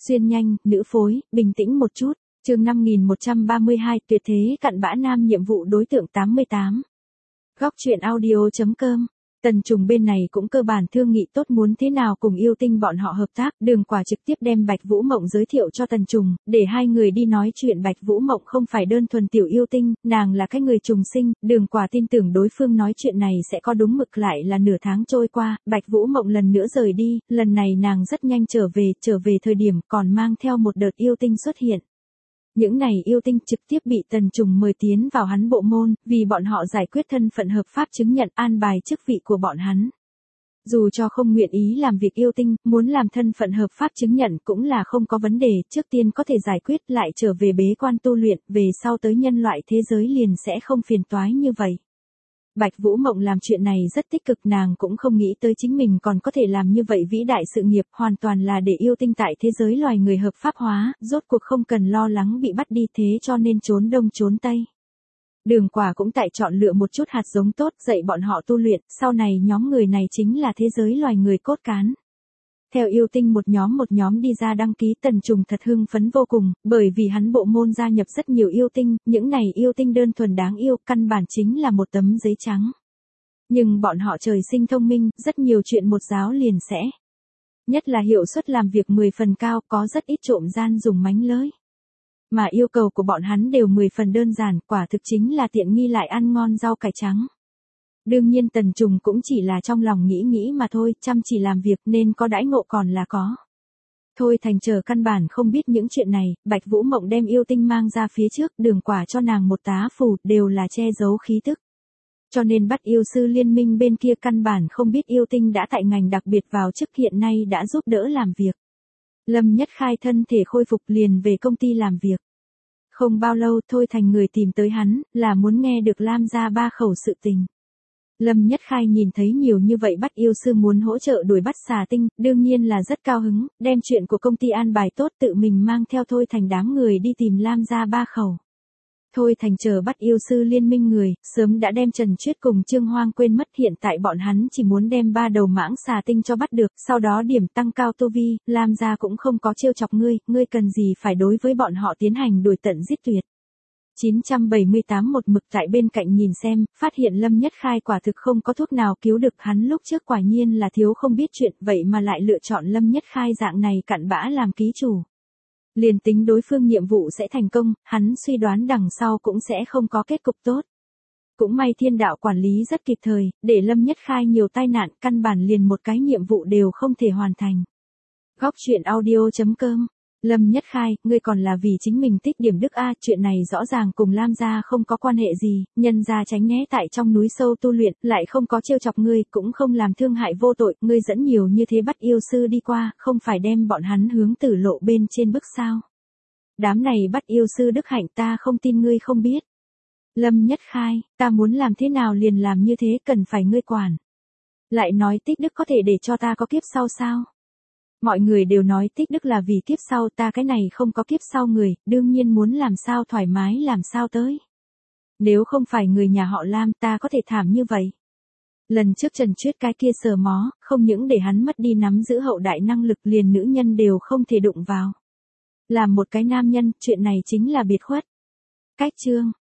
Xuyên nhanh, nữ phối, bình tĩnh một chút. Chương 5132, tuyệt thế cặn bã nam nhiệm vụ đối tượng 88. Góc truyện audio.com. Tần Trùng bên này cũng cơ bản thương nghị tốt muốn thế nào cùng Yêu Tinh bọn họ hợp tác, Đường Quả trực tiếp đem Bạch Vũ Mộng giới thiệu cho Tần Trùng, để hai người đi nói chuyện. Bạch Vũ Mộng không phải đơn thuần tiểu yêu tinh, nàng là cái người trùng sinh, Đường Quả tin tưởng đối phương nói chuyện này sẽ có đúng mực. Lại là nửa tháng trôi qua, Bạch Vũ Mộng lần nữa rời đi, lần này nàng rất nhanh trở về thời điểm còn mang theo một đợt yêu tinh xuất hiện. Những này yêu tinh trực tiếp bị Tần Trùng mời tiến vào hắn bộ môn, vì bọn họ giải quyết thân phận hợp pháp chứng nhận an bài chức vị của bọn hắn. Dù cho không nguyện ý làm việc yêu tinh, muốn làm thân phận hợp pháp chứng nhận cũng là không có vấn đề, trước tiên có thể giải quyết lại trở về bế quan tu luyện, về sau tới nhân loại thế giới liền sẽ không phiền toái như vậy. Bạch Vũ Mộng làm chuyện này rất tích cực, nàng cũng không nghĩ tới chính mình còn có thể làm như vậy vĩ đại sự nghiệp, hoàn toàn là để yêu tinh tại thế giới loài người hợp pháp hóa, rốt cuộc không cần lo lắng bị bắt đi, thế cho nên trốn đông trốn tây. Đường Quả cũng tại chọn lựa một chút hạt giống tốt, dạy bọn họ tu luyện, sau này nhóm người này chính là thế giới loài người cốt cán. Theo yêu tinh một nhóm đi ra đăng ký, Tần Trùng thật hưng phấn vô cùng, bởi vì hắn bộ môn gia nhập rất nhiều yêu tinh, những này yêu tinh đơn thuần đáng yêu, căn bản chính là một tấm giấy trắng. Nhưng bọn họ trời sinh thông minh, rất nhiều chuyện một giáo liền sẽ. Nhất là hiệu suất làm việc 10 phần cao, có rất ít trộm gian dùng mánh lới. Mà yêu cầu của bọn hắn đều 10 phần đơn giản, quả thực chính là tiện nghi lại ăn ngon rau cải trắng. Đương nhiên Tần Trùng cũng chỉ là trong lòng nghĩ mà thôi, chăm chỉ làm việc nên có đãi ngộ còn là có. Thôi Thành chờ căn bản không biết những chuyện này, Bạch Vũ Mộng đem yêu tinh mang ra phía trước, Đường Quả cho nàng một tá phù, đều là che giấu khí tức. Cho nên bắt yêu sư liên minh bên kia căn bản không biết yêu tinh đã tại ngành đặc biệt vào chức, hiện nay đã giúp đỡ làm việc. Lâm Nhất Khai thân thể khôi phục liền về công ty làm việc. Không bao lâu Thôi Thành người tìm tới hắn, là muốn nghe được Lam gia ba khẩu sự tình. Lâm Nhất Khai nhìn thấy nhiều như vậy bắt yêu sư muốn hỗ trợ đuổi bắt xà tinh, đương nhiên là rất cao hứng, đem chuyện của công ty an bài tốt, tự mình mang theo Thôi Thành đám người đi tìm Lam gia ba khẩu. Thôi Thành chờ bắt yêu sư liên minh người, sớm đã đem Trần Chuyết cùng Trương Hoang quên mất, hiện tại bọn hắn chỉ muốn đem 3 đầu mãng xà tinh cho bắt được, sau đó điểm tăng cao tu vi, Lam gia cũng không có trêu chọc ngươi cần gì phải đối với bọn họ tiến hành đuổi tận giết tuyệt. 978 một mực tại bên cạnh nhìn xem, phát hiện Lâm Nhất Khai quả thực không có thuốc nào cứu được hắn, lúc trước quả nhiên là thiếu không biết chuyện, vậy mà lại lựa chọn Lâm Nhất Khai dạng này cặn bã làm ký chủ. Liền tính đối phương nhiệm vụ sẽ thành công, hắn suy đoán đằng sau cũng sẽ không có kết cục tốt. Cũng may thiên đạo quản lý rất kịp thời, để Lâm Nhất Khai nhiều tai nạn, căn bản liền một cái nhiệm vụ đều không thể hoàn thành. Góc truyện audio.com. Lâm Nhất Khai, ngươi còn là vì chính mình tích điểm đức a, chuyện này rõ ràng cùng Lam gia không có quan hệ gì, nhân gia tránh né tại trong núi sâu tu luyện, lại không có trêu chọc ngươi, cũng không làm thương hại vô tội, ngươi dẫn nhiều như thế bắt yêu sư đi qua, không phải đem bọn hắn hướng tử lộ bên trên bước sao? Đám này bắt yêu sư đức hạnh, ta không tin ngươi không biết. Lâm Nhất Khai, ta muốn làm thế nào liền làm như thế, cần phải ngươi quản. Lại nói tích đức có thể để cho ta có kiếp sau sao? Mọi người đều nói tích đức là vì kiếp sau, ta cái này không có kiếp sau người, đương nhiên muốn làm sao thoải mái làm sao tới. Nếu không phải người nhà họ Lam, ta có thể thảm như vậy. Lần trước Trần Chuyết cái kia sờ mó, không những để hắn mất đi nắm giữ hậu đại năng lực, liền nữ nhân đều không thể đụng vào. Làm một cái nam nhân, chuyện này chính là biệt khuất. Cách chương